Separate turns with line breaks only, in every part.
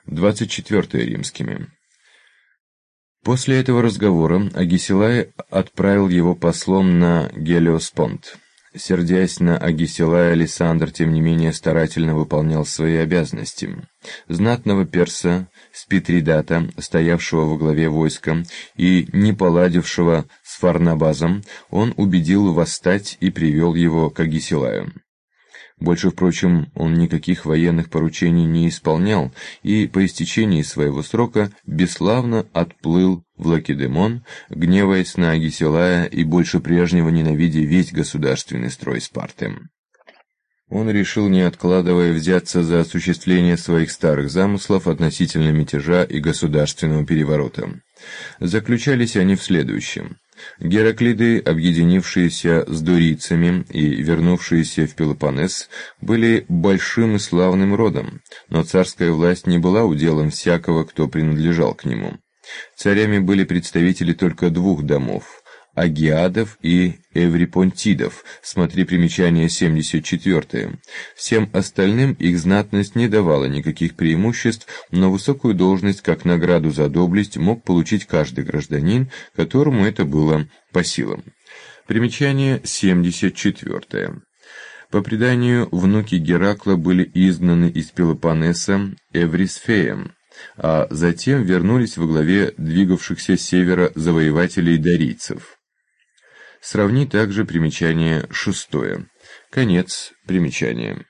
24 римскими. После этого разговора Агисилай отправил его послом на Гелиоспонт. Сердясь на Агисилая, Александр, тем не менее, старательно выполнял свои обязанности. Знатного перса Спитридата, стоявшего во главе войска и не поладившего с Фарнабазом, он убедил восстать и привел его к Агисилаю. Больше, впрочем, он никаких военных поручений не исполнял и по истечении своего срока бесславно отплыл в Лакедемон, гневаясь на Агисилая и больше прежнего ненавидя весь государственный строй Спарты. Он решил, не откладывая, взяться за осуществление своих старых замыслов относительно мятежа и государственного переворота. Заключались они в следующем. Гераклиды, объединившиеся с дорийцами и вернувшиеся в Пелопоннес, были большим и славным родом, но царская власть не была уделом всякого, кто принадлежал к нему. Царями были представители только двух домов – Агиадов и Эврипонтидов, смотри примечание 74. Всем остальным их знатность не давала никаких преимуществ, но высокую должность как награду за доблесть мог получить каждый гражданин, которому это было по силам. Примечание 74. По преданию, внуки Геракла были изгнаны из Пелопоннеса Эврисфеем, а затем вернулись во главе двигавшихся с севера завоевателей дорийцев. Сравни также примечание 6. Конец примечания.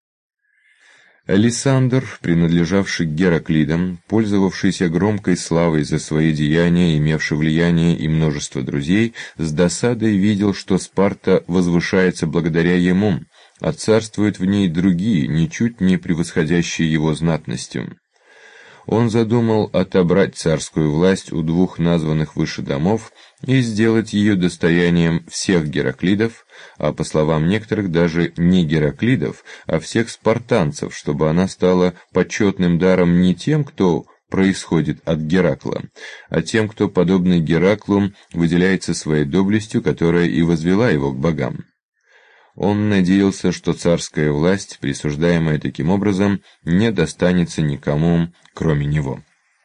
Александр, принадлежавший к Гераклидам, пользовавшийся громкой славой за свои деяния, имевший влияние и множество друзей, с досадой видел, что Спарта возвышается благодаря ему, а царствуют в ней другие, ничуть не превосходящие его знатностью. Он задумал отобрать царскую власть у двух названных выше домов и сделать ее достоянием всех Гераклидов, а по словам некоторых даже не Гераклидов, а всех спартанцев, чтобы она стала почетным даром не тем, кто происходит от Геракла, а тем, кто, подобный Гераклу, выделяется своей доблестью, которая и возвела его к богам. Он надеялся, что царская власть, присуждаемая таким образом, не достанется никому, кроме него.